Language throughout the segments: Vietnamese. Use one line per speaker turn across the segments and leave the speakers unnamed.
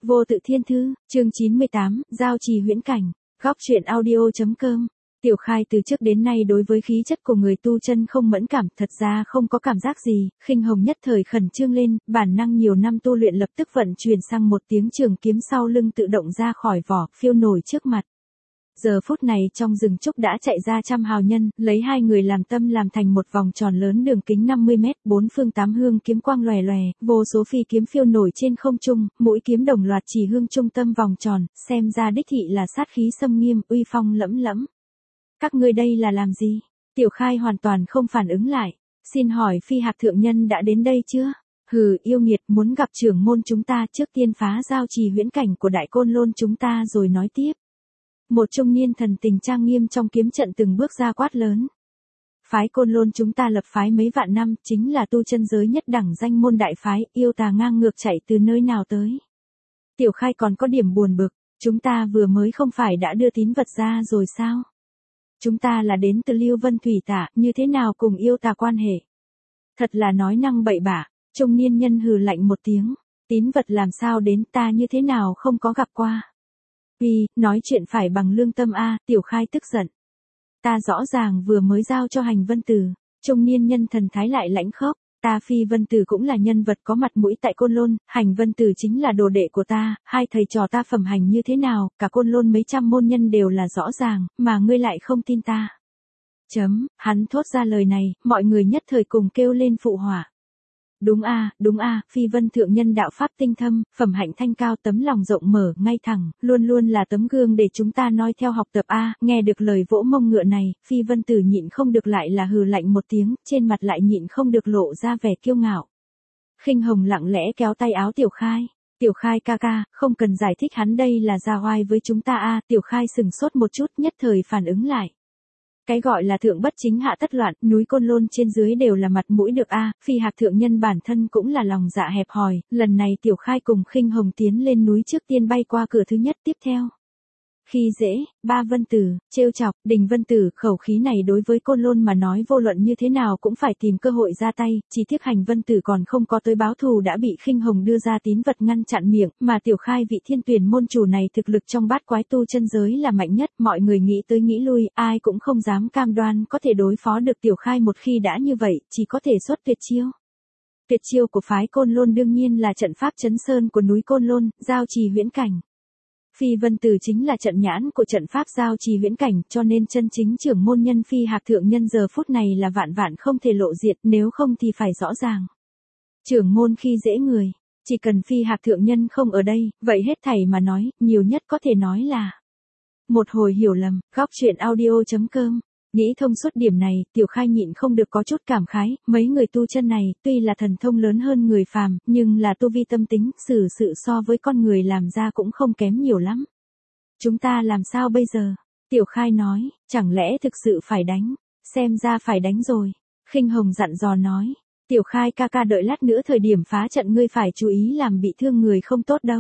Vô tự thiên thư, chương 98, giao trì huyễn cảnh, góc truyện audio.com. Tiểu Khai từ trước đến nay đối với khí chất của người tu chân không mẫn cảm, thật ra không có cảm giác gì, Khinh Hồng nhất thời khẩn trương lên, bản năng nhiều năm tu luyện lập tức vận chuyển sang một tiếng trường kiếm sau lưng tự động ra khỏi vỏ, phiêu nổi trước mặt. Giờ phút này trong rừng trúc đã chạy ra trăm hào nhân, lấy hai người làm tâm làm thành một vòng tròn lớn đường kính 50 mét, bốn phương tám hương kiếm quang lòe lòe, vô số phi kiếm phiêu nổi trên không trung, mũi kiếm đồng loạt chỉ hương trung tâm vòng tròn, xem ra đích thị là sát khí xâm nghiêm, uy phong lẫm lẫm. Các ngươi đây là làm gì? Tiểu Khai hoàn toàn không phản ứng lại. Xin hỏi Phi Hạc thượng nhân đã đến đây chưa? Hừ, yêu nghiệt, muốn gặp trưởng môn chúng ta trước tiên phá giao trì huyễn cảnh của Đại Côn Lôn chúng ta rồi nói tiếp. Một trung niên thần tình trang nghiêm trong kiếm trận từng bước ra quát lớn. Phái Côn Lôn chúng ta lập phái mấy vạn năm, chính là tu chân giới nhất đẳng danh môn đại phái, yêu tà ngang ngược chạy từ nơi nào tới. Tiểu Khai còn có điểm buồn bực, chúng ta vừa mới không phải đã đưa tín vật ra rồi sao? Chúng ta là đến từ Lưu Vân Thủy Tả, như thế nào cùng yêu tà quan hệ? Thật là nói năng bậy bạ, trung niên nhân hừ lạnh một tiếng, tín vật làm sao đến ta như thế nào không có gặp qua. Vì, nói chuyện phải bằng lương tâm a. Tiểu Khai tức giận. Ta rõ ràng vừa mới giao cho Hành Vân Tử, trung niên nhân thần thái lại lãnh khốc. Ta Phi Vân Tử cũng là nhân vật có mặt mũi tại Côn Lôn, Hành Vân Tử chính là đồ đệ của ta, hai thầy trò ta phẩm hành như thế nào, cả Côn Lôn mấy trăm môn nhân đều là rõ ràng, mà ngươi lại không tin ta. Hắn thốt ra lời này, mọi người nhất thời cùng kêu lên phụ họa. Đúng a, Phi Vân thượng nhân đạo pháp tinh thâm, phẩm hạnh thanh cao, tấm lòng rộng mở, ngay thẳng, luôn luôn là tấm gương để chúng ta noi theo học tập a. Nghe được lời vỗ mông ngựa này, Phi Vân Tử nhịn không được lại là hừ lạnh một tiếng, trên mặt lại nhịn không được lộ ra vẻ kiêu ngạo. Khinh Hồng lặng lẽ kéo tay áo Tiểu Khai. Tiểu Khai ca ca, không cần giải thích, hắn đây là ra oai với chúng ta a. Tiểu Khai sừng sốt một chút, nhất thời phản ứng lại. Cái gọi là thượng bất chính hạ tất loạn, núi Côn Lôn trên dưới đều là mặt mũi được a. Phi Hạc thượng nhân bản thân cũng là lòng dạ hẹp hòi, lần này Tiểu Khai cùng Khinh Hồng tiến lên núi trước tiên bay qua cửa thứ nhất, tiếp theo. Khi dễ, Ba Vân Tử, trêu chọc, Đình Vân Tử, khẩu khí này đối với Côn Lôn mà nói vô luận như thế nào cũng phải tìm cơ hội ra tay, chỉ tiếc Hành Vân Tử còn không có tới báo thù đã bị Khinh Hồng đưa ra tín vật ngăn chặn miệng, mà Tiểu Khai vị thiên tuyển môn chủ này thực lực trong bát quái tu chân giới là mạnh nhất, mọi người nghĩ tới nghĩ lui, ai cũng không dám cam đoan có thể đối phó được Tiểu Khai, một khi đã như vậy, chỉ có thể xuất tuyệt chiêu. Tuyệt chiêu của phái Côn Lôn đương nhiên là trận pháp trấn sơn của núi Côn Lôn, giao trì huyễn cảnh. Phi Vân Tử chính là trận nhãn của trận pháp giao trì huyễn cảnh, cho nên chân chính trưởng môn nhân Phi Hạc thượng nhân giờ phút này là vạn vạn không thể lộ diện, nếu không thì phải rõ ràng. Trưởng môn khi dễ người, chỉ cần Phi Hạc thượng nhân không ở đây, vậy hết thảy mà nói, nhiều nhất có thể nói là một hồi hiểu lầm. Góc truyện audio.com. Nghĩ thông suốt điểm này, Tiểu Khai nhịn không được có chút cảm khái, mấy người tu chân này, tuy là thần thông lớn hơn người phàm, nhưng là tu vi tâm tính, xử sự so với con người làm ra cũng không kém nhiều lắm. Chúng ta làm sao bây giờ? Tiểu Khai nói, chẳng lẽ thực sự phải đánh? Xem ra phải đánh rồi. Khinh Hồng dặn dò nói, Tiểu Khai ca ca đợi lát nữa thời điểm phá trận ngươi phải chú ý làm bị thương người không tốt đâu.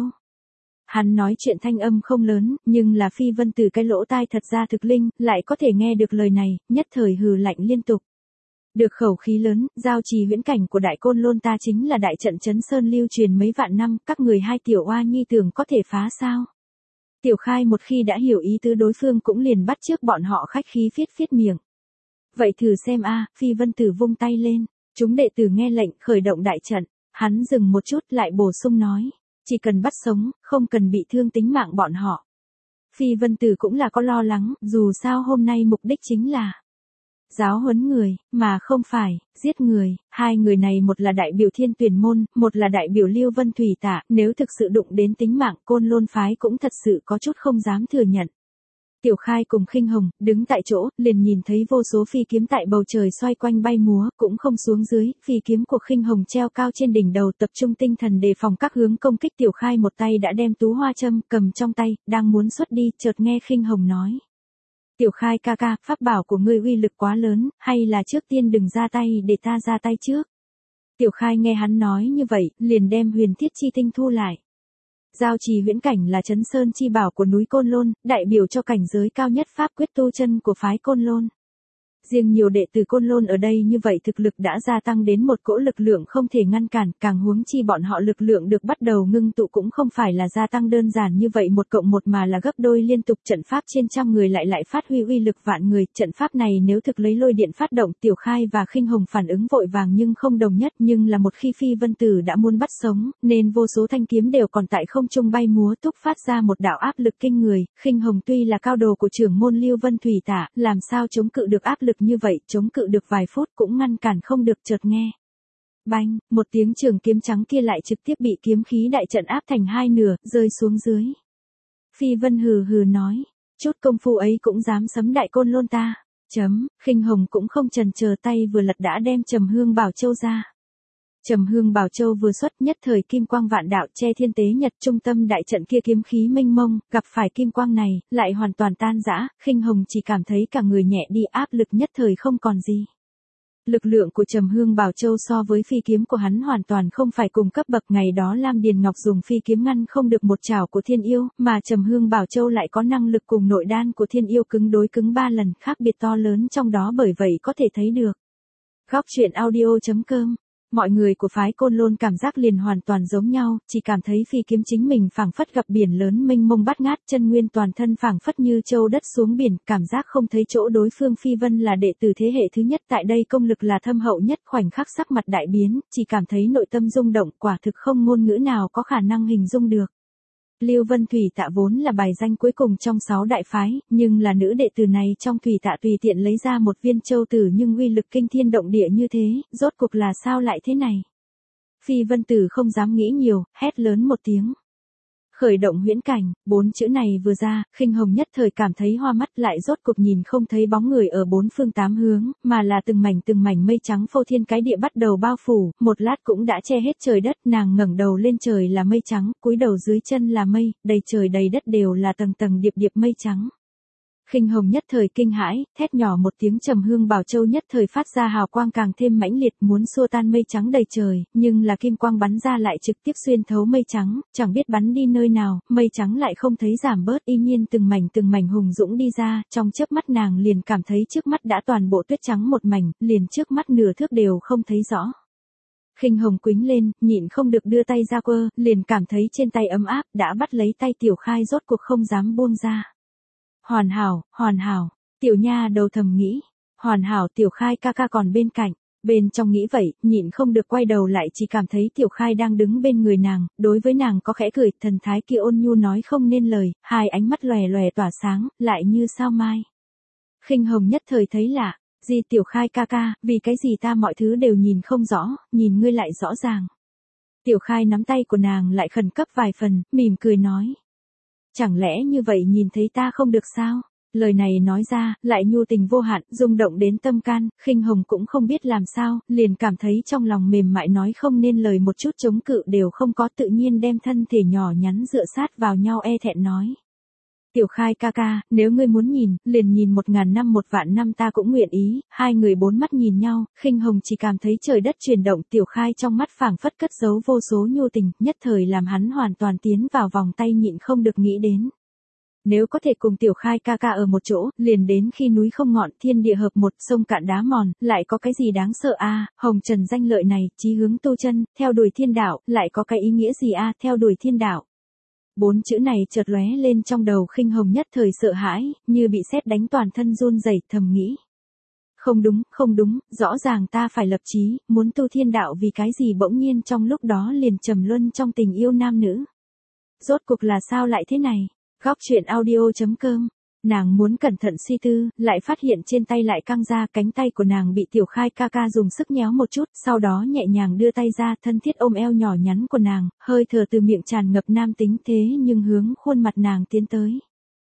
Hắn nói chuyện thanh âm không lớn, nhưng là Phi Vân Tử cái lỗ tai thật ra thực linh, lại có thể nghe được lời này, nhất thời hừ lạnh liên tục. Được khẩu khí lớn, giao trì huyễn cảnh của Đại Côn Lôn ta chính là đại trận trấn sơn lưu truyền mấy vạn năm, các người hai tiểu oa nhi tưởng có thể phá sao? Tiểu Khai một khi đã hiểu ý tứ đối phương cũng liền bắt chước bọn họ khách khí phiết miệng. Vậy thử xem a. Phi Vân Tử vung tay lên, chúng đệ tử nghe lệnh khởi động đại trận. Hắn dừng một chút lại bổ sung nói. Chỉ cần bắt sống, không cần bị thương tính mạng bọn họ. Phi Vân Tử cũng là có lo lắng, dù sao hôm nay mục đích chính là giáo huấn người, mà không phải giết người. Hai người này một là đại biểu Thiên Tuyển môn, một là đại biểu Lưu Vân Thủy Tả, nếu thực sự đụng đến tính mạng Côn Lôn phái cũng thật sự có chút không dám thừa nhận. Tiểu Khai cùng Khinh Hồng, đứng tại chỗ, liền nhìn thấy vô số phi kiếm tại bầu trời xoay quanh bay múa, cũng không xuống dưới, phi kiếm của Khinh Hồng treo cao trên đỉnh đầu, tập trung tinh thần đề phòng các hướng công kích. Tiểu Khai một tay đã đem tú hoa châm cầm trong tay, đang muốn xuất đi, chợt nghe Khinh Hồng nói. Tiểu Khai ca ca, pháp bảo của ngươi uy lực quá lớn, hay là trước tiên đừng ra tay để ta ra tay trước. Tiểu Khai nghe hắn nói như vậy, liền đem huyền thiết chi tinh thu lại. Giao trì huyễn cảnh là trấn sơn chi bảo của núi Côn Lôn, đại biểu cho cảnh giới cao nhất pháp quyết tu chân của phái Côn Lôn. Riêng nhiều đệ tử Côn Lôn ở đây như vậy thực lực đã gia tăng đến một cỗ lực lượng không thể ngăn cản, càng huống chi bọn họ lực lượng được bắt đầu ngưng tụ cũng không phải là gia tăng đơn giản như vậy 1+1 mà là gấp đôi liên tục, trận pháp trên trăm người lại phát huy uy lực vạn người, trận pháp này nếu thực lấy lôi điện phát động, Tiểu Khai và Khinh Hồng phản ứng vội vàng nhưng không đồng nhất, nhưng là một khi Phi Vân Tử đã muốn bắt sống, nên vô số thanh kiếm đều còn tại không trung bay múa thúc phát ra một đạo áp lực kinh người, Khinh Hồng tuy là cao đồ của trưởng môn Lưu Vân Thủy Tả, làm sao chống cự được áp lực như vậy, chống cự được vài phút cũng ngăn cản không được, chợt nghe. Banh, một tiếng trường kiếm trắng kia lại trực tiếp bị kiếm khí đại trận áp thành hai nửa, rơi xuống dưới. Phi Vân hừ hừ nói, chút công phu ấy cũng dám sấm đại Côn Lôn ta. Khinh Hồng cũng không chần chờ, tay vừa lật đã đem Trầm Hương Bảo Châu ra. Trầm Hương Bảo Châu vừa xuất, nhất thời kim quang vạn đạo che thiên tế nhật, trung tâm đại trận kia kiếm khí mênh mông, gặp phải kim quang này, lại hoàn toàn tan rã, Khinh Hồng chỉ cảm thấy cả người nhẹ đi, áp lực nhất thời không còn gì. Lực lượng của Trầm Hương Bảo Châu so với phi kiếm của hắn hoàn toàn không phải cùng cấp bậc, ngày đó Lam Điền Ngọc dùng phi kiếm ngăn không được một chảo của Thiên Yêu, mà Trầm Hương Bảo Châu lại có năng lực cùng nội đan của Thiên Yêu cứng đối cứng 3 lần, khác biệt to lớn trong đó, bởi vậy có thể thấy được. Góc truyện audio.com. Mọi người của phái Côn Lôn cảm giác liền hoàn toàn giống nhau, chỉ cảm thấy phi kiếm chính mình phảng phất gặp biển lớn mênh mông bát ngát, chân nguyên toàn thân phảng phất như châu đất xuống biển, cảm giác không thấy chỗ đối phương. Phi Vân là đệ tử thế hệ thứ nhất tại đây, công lực là thâm hậu nhất, khoảnh khắc sắc mặt đại biến, chỉ cảm thấy nội tâm rung động, quả thực không ngôn ngữ nào có khả năng hình dung được. Lưu Vân Thủy Tạ vốn là bài danh cuối cùng trong 6 đại phái, nhưng là nữ đệ tử này trong Thủy Tạ tùy tiện lấy ra một viên châu tử nhưng uy lực kinh thiên động địa như thế, rốt cuộc là sao lại thế này? Phi Vân Tử không dám nghĩ nhiều, hét lớn một tiếng. Khởi động huyễn cảnh, 4 chữ này vừa ra, Khinh Hồng nhất thời cảm thấy hoa mắt, lại rốt cuộc nhìn không thấy bóng người ở 4 phương 8 hướng, mà là từng mảnh mây trắng phô thiên cái địa bắt đầu bao phủ, một lát cũng đã che hết trời đất, nàng ngẩng đầu lên, trời là mây trắng, cúi đầu dưới chân là mây, đầy trời đầy đất đều là tầng tầng điệp điệp mây trắng. Khinh Hồng nhất thời kinh hãi, thét nhỏ một tiếng, Trầm Hương Bảo Châu nhất thời phát ra hào quang càng thêm mãnh liệt, muốn xua tan mây trắng đầy trời, nhưng là kim quang bắn ra lại trực tiếp xuyên thấu mây trắng, chẳng biết bắn đi nơi nào, mây trắng lại không thấy giảm bớt, y nhiên từng mảnh hùng dũng đi ra, trong chớp mắt nàng liền cảm thấy trước mắt đã toàn bộ tuyết trắng một mảnh, liền trước mắt nửa thước đều không thấy rõ. Khinh Hồng quĩnh lên, nhịn không được đưa tay ra quơ, liền cảm thấy trên tay ấm áp, đã bắt lấy tay Tiểu Khai rốt cuộc không dám buông ra. Hoàn hảo, Tiểu Nha đầu thầm nghĩ, hoàn hảo, Tiểu Khai ca ca còn bên cạnh, bên trong nghĩ vậy, nhịn không được quay đầu lại, chỉ cảm thấy Tiểu Khai đang đứng bên người nàng, đối với nàng có khẽ cười, thần thái kia ôn nhu nói không nên lời, hai ánh mắt lòe lòe tỏa sáng, lại như sao mai. Khinh Hồng nhất thời thấy lạ, gì Tiểu Khai ca ca, vì cái gì ta mọi thứ đều nhìn không rõ, nhìn ngươi lại rõ ràng. Tiểu Khai nắm tay của nàng lại khẩn cấp vài phần, mỉm cười nói. Chẳng lẽ như vậy nhìn thấy ta không được sao? Lời này nói ra, lại nhu tình vô hạn, rung động đến tâm can, Khinh Hồng cũng không biết làm sao, liền cảm thấy trong lòng mềm mại nói không nên lời, một chút chống cự đều không có, tự nhiên đem thân thể nhỏ nhắn dựa sát vào nhau, e thẹn nói. Tiểu Khai ca ca, nếu ngươi muốn nhìn, liền nhìn 1000 năm 1.000 năm ta cũng nguyện ý. Hai người bốn mắt nhìn nhau, Khinh Hồng chỉ cảm thấy trời đất chuyển động, Tiểu Khai trong mắt phảng phất cất giấu vô số nhu tình, nhất thời làm hắn hoàn toàn tiến vào vòng tay, nhịn không được nghĩ đến. Nếu có thể cùng Tiểu Khai ca ca ở một chỗ, liền đến khi núi không ngọn, thiên địa hợp một, sông cạn đá mòn, lại có cái gì đáng sợ a? Hồng trần danh lợi này, chí hướng tu chân, theo đuổi thiên đạo, lại có cái ý nghĩa gì a? Theo đuổi thiên đạo. 4 chữ này chợt lóe lên trong đầu Khinh Hồng, nhất thời sợ hãi, như bị sét đánh, toàn thân run rẩy, thầm nghĩ. Không đúng, rõ ràng ta phải lập chí, muốn tu thiên đạo, vì cái gì bỗng nhiên trong lúc đó liền trầm luân trong tình yêu nam nữ. Rốt cuộc là sao lại thế này? Góc truyện audio.com. Nàng muốn cẩn thận suy tư, lại phát hiện trên tay lại căng ra, cánh tay của nàng bị Tiểu Khai ca ca dùng sức nhéo một chút, sau đó nhẹ nhàng đưa tay ra, thân thiết ôm eo nhỏ nhắn của nàng, hơi thở từ miệng tràn ngập nam tính, thế nhưng hướng khuôn mặt nàng tiến tới.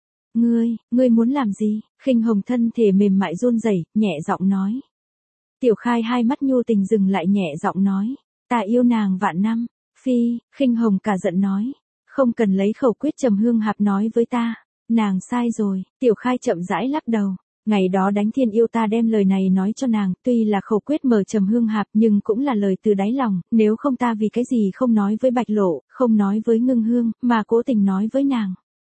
Ngươi muốn làm gì? Khinh Hồng thân thể mềm mại run rẩy, nhẹ giọng nói. Tiểu Khai hai mắt nhu tình dừng lại, nhẹ giọng nói, ta yêu nàng vạn năm. Khinh Hồng cả giận nói, không cần lấy khẩu quyết Trầm Hương Hạp nói với ta. Nàng sai rồi, Tiểu Khai chậm rãi lắc đầu. Ngày đó đánh Thiên Yêu ta đem lời này nói cho nàng, tuy là khẩu quyết mở Trầm Hương Hạp nhưng cũng là lời từ đáy lòng, nếu không ta vì cái gì không nói với Bạch Lộ, không nói với Ngưng Hương, mà cố tình nói với nàng.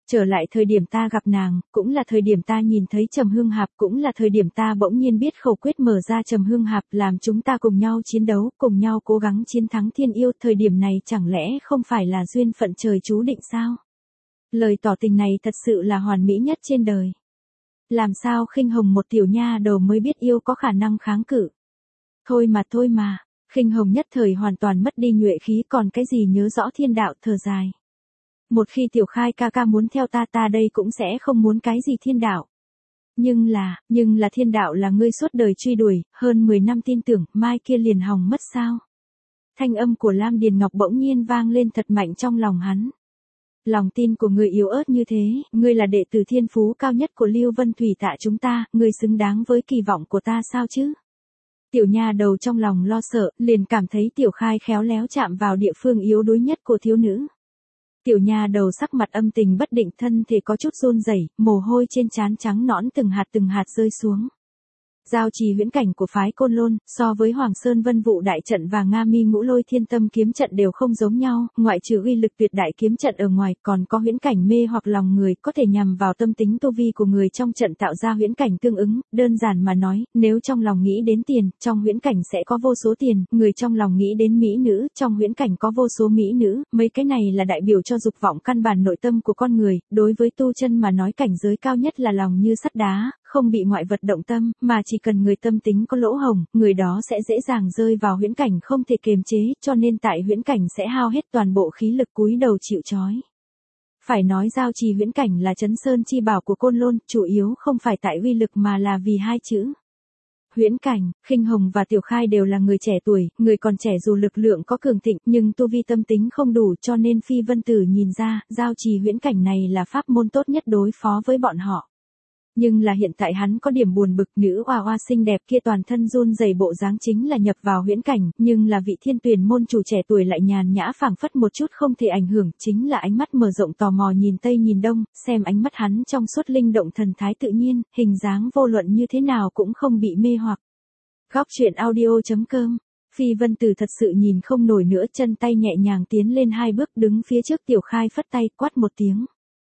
Trở lại thời điểm ta gặp nàng, cũng là thời điểm ta nhìn thấy Trầm Hương Hạp, cũng là thời điểm ta bỗng nhiên biết khẩu quyết mở ra Trầm Hương Hạp, làm chúng ta cùng nhau chiến đấu, cùng nhau cố gắng chiến thắng thiên yêu, thời điểm này chẳng lẽ không phải là duyên phận trời chú định sao? Lời tỏ tình này thật sự là hoàn mỹ nhất trên đời. Làm sao Khinh Hồng một tiểu nha đầu mới biết yêu có khả năng kháng cự? Thôi mà, Khinh Hồng nhất thời hoàn toàn mất đi nhuệ khí, còn cái gì nhớ rõ thiên đạo, thở dài. Một khi Tiểu Khai ca ca muốn theo ta đây cũng sẽ không muốn cái gì thiên đạo. Nhưng là thiên đạo là ngươi suốt đời truy đuổi, hơn 10 năm tin tưởng, mai kia liền hỏng mất sao? Thanh âm của Lam Điền Ngọc bỗng nhiên vang lên thật mạnh trong lòng hắn. Lòng tin của người yếu ớt như thế, ngươi là đệ tử thiên phú cao nhất của Lưu Vân Thủy Tạ chúng ta, ngươi xứng đáng với kỳ vọng của ta sao chứ? Tiểu nha đầu trong lòng lo sợ, liền cảm thấy Tiểu Khai khéo léo chạm vào địa phương yếu đuối nhất của thiếu nữ. Tiểu nha đầu sắc mặt âm tình bất định, thân thể có chút run rẩy, mồ hôi trên trán trắng nõn từng hạt rơi xuống. Giao trì huyễn cảnh của phái Côn Lôn, so với Hoàng Sơn Vân Vụ đại trận và Nga Mi Ngũ Lôi Thiên Tâm kiếm trận đều không giống nhau, ngoại trừ uy lực tuyệt đại kiếm trận ở ngoài, còn có huyễn cảnh mê hoặc lòng người, có thể nhằm vào tâm tính tu vi của người trong trận tạo ra huyễn cảnh tương ứng. Đơn giản mà nói, nếu trong lòng nghĩ đến tiền, trong huyễn cảnh sẽ có vô số tiền, người trong lòng nghĩ đến mỹ nữ, trong huyễn cảnh có vô số mỹ nữ, mấy cái này là đại biểu cho dục vọng căn bản nội tâm của con người. Đối với tu chân mà nói, cảnh giới cao nhất là lòng như sắt đá, không bị ngoại vật động tâm, mà chỉ cần người tâm tính có lỗ hổng, người đó sẽ dễ dàng rơi vào huyễn cảnh không thể kiềm chế, cho nên tại huyễn cảnh sẽ hao hết toàn bộ khí lực cúi đầu chịu trói. Phải nói giao trì huyễn cảnh là trấn sơn chi bảo của Côn Lôn, chủ yếu không phải tại uy lực mà là vì hai chữ. Huyễn cảnh. Khinh Hồng và Tiểu Khai đều là người trẻ tuổi, người còn trẻ dù lực lượng có cường thịnh nhưng tu vi tâm tính không đủ, cho nên Phi Vân Tử nhìn ra, giao trì huyễn cảnh này là pháp môn tốt nhất đối phó với bọn họ. Nhưng là hiện tại hắn có điểm buồn bực, nữ oa oa xinh đẹp kia toàn thân run rẩy bộ dáng chính là nhập vào huyễn cảnh, nhưng là vị Thiên Tuyền môn chủ trẻ tuổi lại nhàn nhã phảng phất một chút không thể ảnh hưởng, chính là ánh mắt mở rộng tò mò nhìn tây nhìn đông, xem ánh mắt hắn trong suốt linh động thần thái tự nhiên, hình dáng vô luận như thế nào cũng không bị mê hoặc. Góc truyện audio.com. Phi Vân Tử thật sự nhìn không nổi nữa, chân tay nhẹ nhàng tiến lên 2 bước, đứng phía trước Tiểu Khai phất tay, quát một tiếng.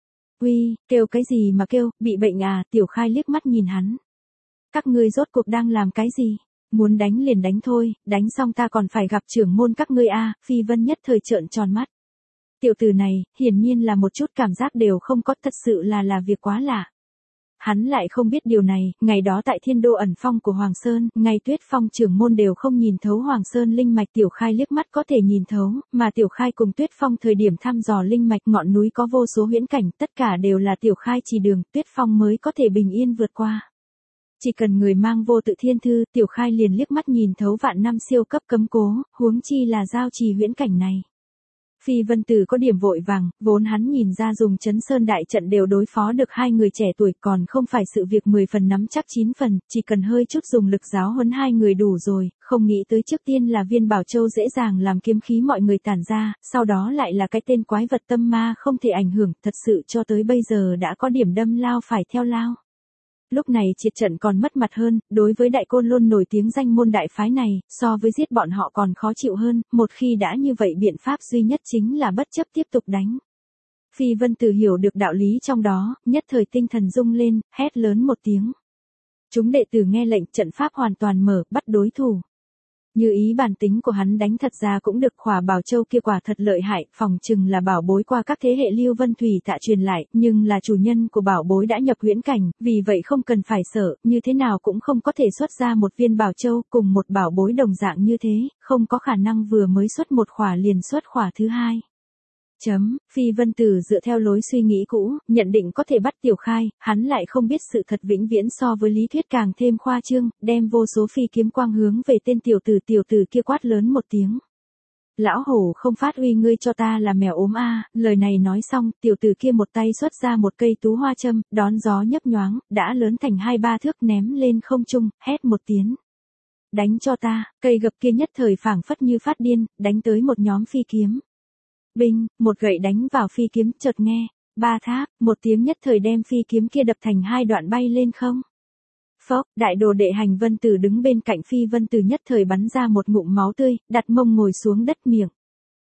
Uy, kêu cái gì mà kêu, bị bệnh à? Tiểu Khai liếc mắt nhìn hắn. Các ngươi rốt cuộc đang làm cái gì? Muốn đánh liền đánh thôi, đánh xong ta còn phải gặp trưởng môn các ngươi à? Phi Vân nhất thời trợn tròn mắt. Tiểu tử này, hiển nhiên là một chút cảm giác đều không có, thật sự là việc quá lạ. Hắn lại không biết điều này, ngày đó tại Thiên Đô ẩn phong của Hoàng Sơn, ngay Tuyết Phong trưởng môn đều không nhìn thấu Hoàng Sơn linh mạch, Tiểu Khai liếc mắt có thể nhìn thấu, mà Tiểu Khai cùng Tuyết Phong thời điểm thăm dò linh mạch ngọn núi có vô số huyễn cảnh, tất cả đều là Tiểu Khai chỉ đường, Tuyết Phong mới có thể bình yên vượt qua. Chỉ cần người mang vô tự thiên thư, Tiểu Khai liền liếc mắt nhìn thấu vạn năm siêu cấp cấm cố, huống chi là giao trì huyễn cảnh này. Phi Vân Tử có điểm vội vàng, vốn hắn nhìn ra dùng Trấn Sơn đại trận đều đối phó được hai người trẻ tuổi, còn không phải sự việc 10 phần nắm chắc 9 phần, chỉ cần hơi chút dùng lực giáo huấn hai người đủ rồi, không nghĩ tới trước tiên là viên bảo châu dễ dàng làm kiếm khí mọi người tản ra, sau đó lại là cái tên quái vật tâm ma không thể ảnh hưởng, thật sự cho tới bây giờ đã có điểm đâm lao phải theo lao. Lúc này triệt trận còn mất mặt hơn, đối với Đại Côn Lôn nổi tiếng danh môn đại phái này, so với giết bọn họ còn khó chịu hơn, một khi đã như vậy biện pháp duy nhất chính là bất chấp tiếp tục đánh. Phi Vân Tử hiểu được đạo lý trong đó, nhất thời tinh thần rung lên, hét lớn một tiếng. Chúng đệ tử nghe lệnh, trận pháp hoàn toàn mở, bắt đối thủ. Như ý bản tính của hắn đánh thật ra cũng được, khỏa bảo châu kia quả thật lợi hại, phòng chừng là bảo bối qua các thế hệ Lưu Vân Thủy Tạ truyền lại, nhưng là chủ nhân của bảo bối đã nhập huyễn cảnh, vì vậy không cần phải sợ, như thế nào cũng không có thể xuất ra một viên bảo châu, cùng một bảo bối đồng dạng như thế, không có khả năng vừa mới xuất một khỏa liền xuất khỏa thứ hai. Phi Vân Tử dựa theo lối suy nghĩ cũ, nhận định có thể bắt Tiểu Khai, hắn lại không biết sự thật vĩnh viễn so với lý thuyết càng thêm khoa trương, đem vô số phi kiếm quang hướng về tên tiểu tử kia quát lớn một tiếng. Lão hổ không phát uy, ngươi cho ta là mèo ốm a. Lời này nói xong, tiểu tử kia một tay xuất ra một cây tú hoa châm, đón gió nhấp nhoáng, đã lớn thành 2-3 thước ném lên không trung, hét một tiếng. Đánh cho ta, cây gập kia nhất thời phảng phất như phát điên, đánh tới một nhóm phi kiếm. Binh, một gậy đánh vào phi kiếm, chợt nghe, ba tháp, một tiếng nhất thời đem phi kiếm kia đập thành 2 đoạn bay lên không. Phốc, đại đồ đệ Hành Vân Tử đứng bên cạnh Phi Vân Tử nhất thời bắn ra một ngụm máu tươi, đặt mông ngồi xuống đất miệng.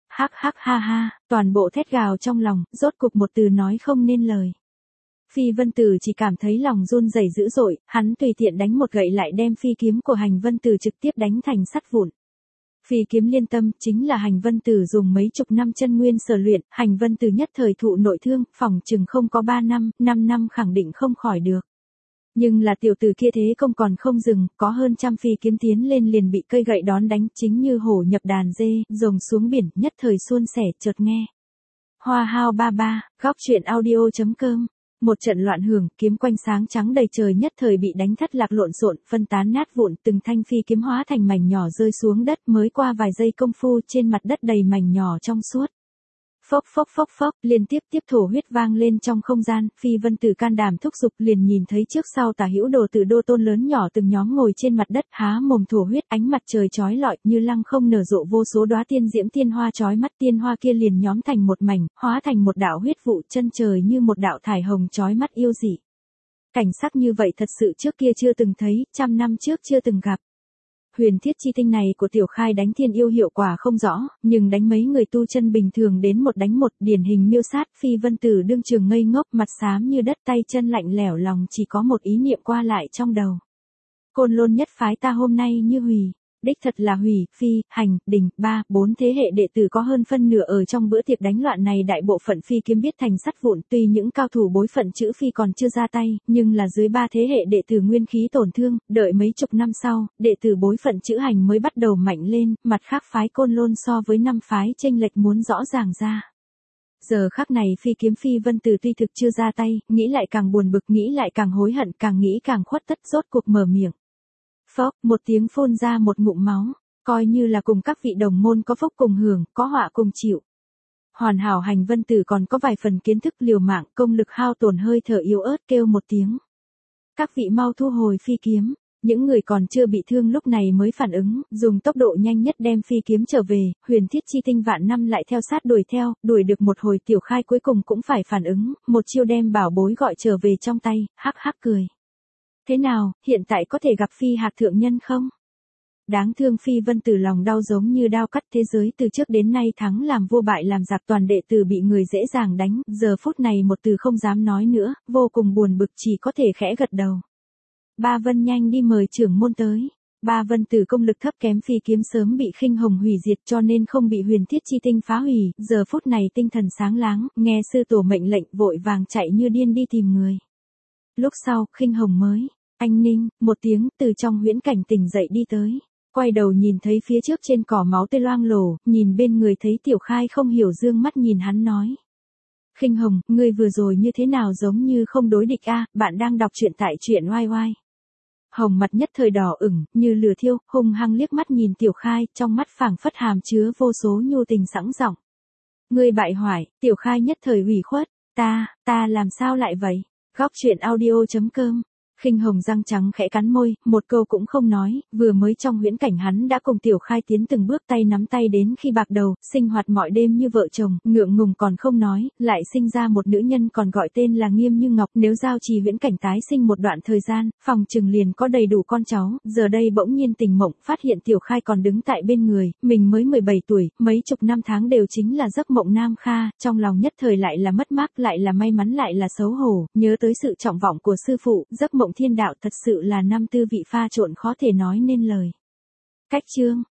Hắc hắc ha ha, toàn bộ thét gào trong lòng, rốt cục một từ nói không nên lời. Phi Vân Tử chỉ cảm thấy lòng run rẩy dữ dội, hắn tùy tiện đánh một gậy lại đem phi kiếm của Hành Vân Tử trực tiếp đánh thành sắt vụn. Phi kiếm liên tâm chính là Hành Vân Tử dùng mấy chục năm chân nguyên sở luyện, Hành Vân Tử nhất thời thụ nội thương, phòng chừng không có 3 năm, 5 năm khẳng định không khỏi được. Nhưng là tiểu tử kia thế công còn không dừng, có hơn trăm phi kiếm tiến lên liền bị cây gậy đón đánh, chính như hổ nhập đàn dê, rồng xuống biển, nhất thời suôn sẻ. Chợt nghe Hoa Hao ba ba, góc truyện audio.com. Một trận loạn hưởng, kiếm quanh sáng trắng đầy trời nhất thời bị đánh thất lạc lộn xộn, phân tán nát vụn, từng thanh phi kiếm hóa thành mảnh nhỏ rơi xuống đất, mới qua vài giây công phu trên mặt đất đầy mảnh nhỏ trong suốt. Phốc phốc phốc phốc, liên tiếp thổ huyết vang lên trong không gian, Phi Vân Tử can đảm thúc giục liền nhìn thấy trước sau tả hữu đồ tử đô tôn lớn nhỏ từng nhóm ngồi trên mặt đất há mồm thổ huyết, ánh mặt trời chói lọi như lăng không nở rộ vô số đóa tiên diễm tiên hoa chói mắt, tiên hoa kia liền nhóm thành một mảnh, hóa thành một đạo huyết vụ, chân trời như một đạo thải hồng chói mắt yêu dị. Cảnh sắc như vậy thật sự trước kia chưa từng thấy, trăm năm trước chưa từng gặp. Huyền thiết chi tinh này của Tiểu Khai đánh thiên yêu hiệu quả không rõ, nhưng đánh mấy người tu chân bình thường đến một đánh một, điển hình miêu sát. Phi Vân Tử đương trường ngây ngốc, mặt xám như đất, tay chân lạnh lẽo, lòng chỉ có một ý niệm qua lại trong đầu. Côn Lôn nhất phái ta hôm nay như hủy, đích thật là hủy. Phi, Hành, Đình, 4 thế hệ đệ tử có hơn phân nửa ở trong bữa tiệc đánh loạn này, đại bộ phận phi kiếm biết thành sắt vụn, tuy những cao thủ bối phận chữ Phi còn chưa ra tay, nhưng là dưới 3 thế hệ đệ tử nguyên khí tổn thương, đợi mấy chục năm sau, đệ tử bối phận chữ Hành mới bắt đầu mạnh lên, mặt khác phái Côn Lôn so với 5 phái chênh lệch muốn rõ ràng ra. Giờ khắc này phi kiếm Phi Vân Tử tuy thực chưa ra tay, nghĩ lại càng buồn bực, nghĩ lại càng hối hận, càng nghĩ càng khuất tất, rốt cuộc mở miệng. Phốc, một tiếng phun ra một ngụm máu, coi như là cùng các vị đồng môn có phúc cùng hưởng, có họa cùng chịu. Hoàn hảo Hành Vân Tử còn có vài phần kiến thức, liều mạng, công lực hao tổn, hơi thở yếu ớt kêu một tiếng. Các vị mau thu hồi phi kiếm. Những người còn chưa bị thương lúc này mới phản ứng, dùng tốc độ nhanh nhất đem phi kiếm trở về, huyền thiết chi tinh vạn năm lại theo sát đuổi theo, đuổi được một hồi Tiểu Khai cuối cùng cũng phải phản ứng, một chiêu đem bảo bối gọi trở về trong tay, hắc hắc cười. Thế nào, hiện tại có thể gặp Phi Hạc thượng nhân không? Đáng thương Phi Vân Tử lòng đau giống như đao cắt, thế giới từ trước đến nay thắng làm vua bại làm giặc, toàn đệ tử bị người dễ dàng đánh, giờ phút này một từ không dám nói nữa, vô cùng buồn bực, chỉ có thể khẽ gật đầu. Ba Vân nhanh đi mời trưởng môn tới. Ba Vân Tử công lực thấp kém, phi kiếm sớm bị Khinh Hồng hủy diệt cho nên không bị huyền thiết chi tinh phá hủy, giờ phút này tinh thần sáng láng, nghe sư tổ mệnh lệnh vội vàng chạy như điên đi tìm người. Lúc sau, Khinh Hồng mới, anh Ninh, một tiếng từ trong huyễn cảnh tỉnh dậy đi tới. Quay đầu nhìn thấy phía trước trên cỏ máu tươi loang lổ, nhìn bên người thấy Tiểu Khai không hiểu dương mắt nhìn hắn nói. Khinh Hồng, ngươi vừa rồi như thế nào giống như không đối địch a, bạn đang đọc truyện tại truyện oai oai. Hồng mặt nhất thời đỏ ửng, như lửa thiêu, hung hăng liếc mắt nhìn Tiểu Khai, trong mắt phảng phất hàm chứa vô số nhu tình sẵn giọng. Ngươi bại hoại, Tiểu Khai nhất thời ủy khuất, ta làm sao lại vậy? Góc truyện audio.com. Khinh Hồng răng trắng khẽ cắn môi, một câu cũng không nói, vừa mới trong huyễn cảnh hắn đã cùng Tiểu Khai tiến từng bước tay nắm tay đến khi bạc đầu, sinh hoạt mọi đêm như vợ chồng, ngượng ngùng còn không nói, lại sinh ra một nữ nhân còn gọi tên là Nghiêm Như Ngọc, nếu giao trì huyễn cảnh tái sinh một đoạn thời gian, phòng chừng liền có đầy đủ con cháu, giờ đây bỗng nhiên tỉnh mộng, phát hiện Tiểu Khai còn đứng tại bên người, mình mới 17 tuổi, mấy chục năm tháng đều chính là giấc mộng nam kha, trong lòng nhất thời lại là mất mát, lại là may mắn, lại là xấu hổ, nhớ tới sự trọng vọng của sư phụ, giấc mộng thiên đạo thật sự là năm tư vị pha trộn khó thể nói nên lời. Cách chương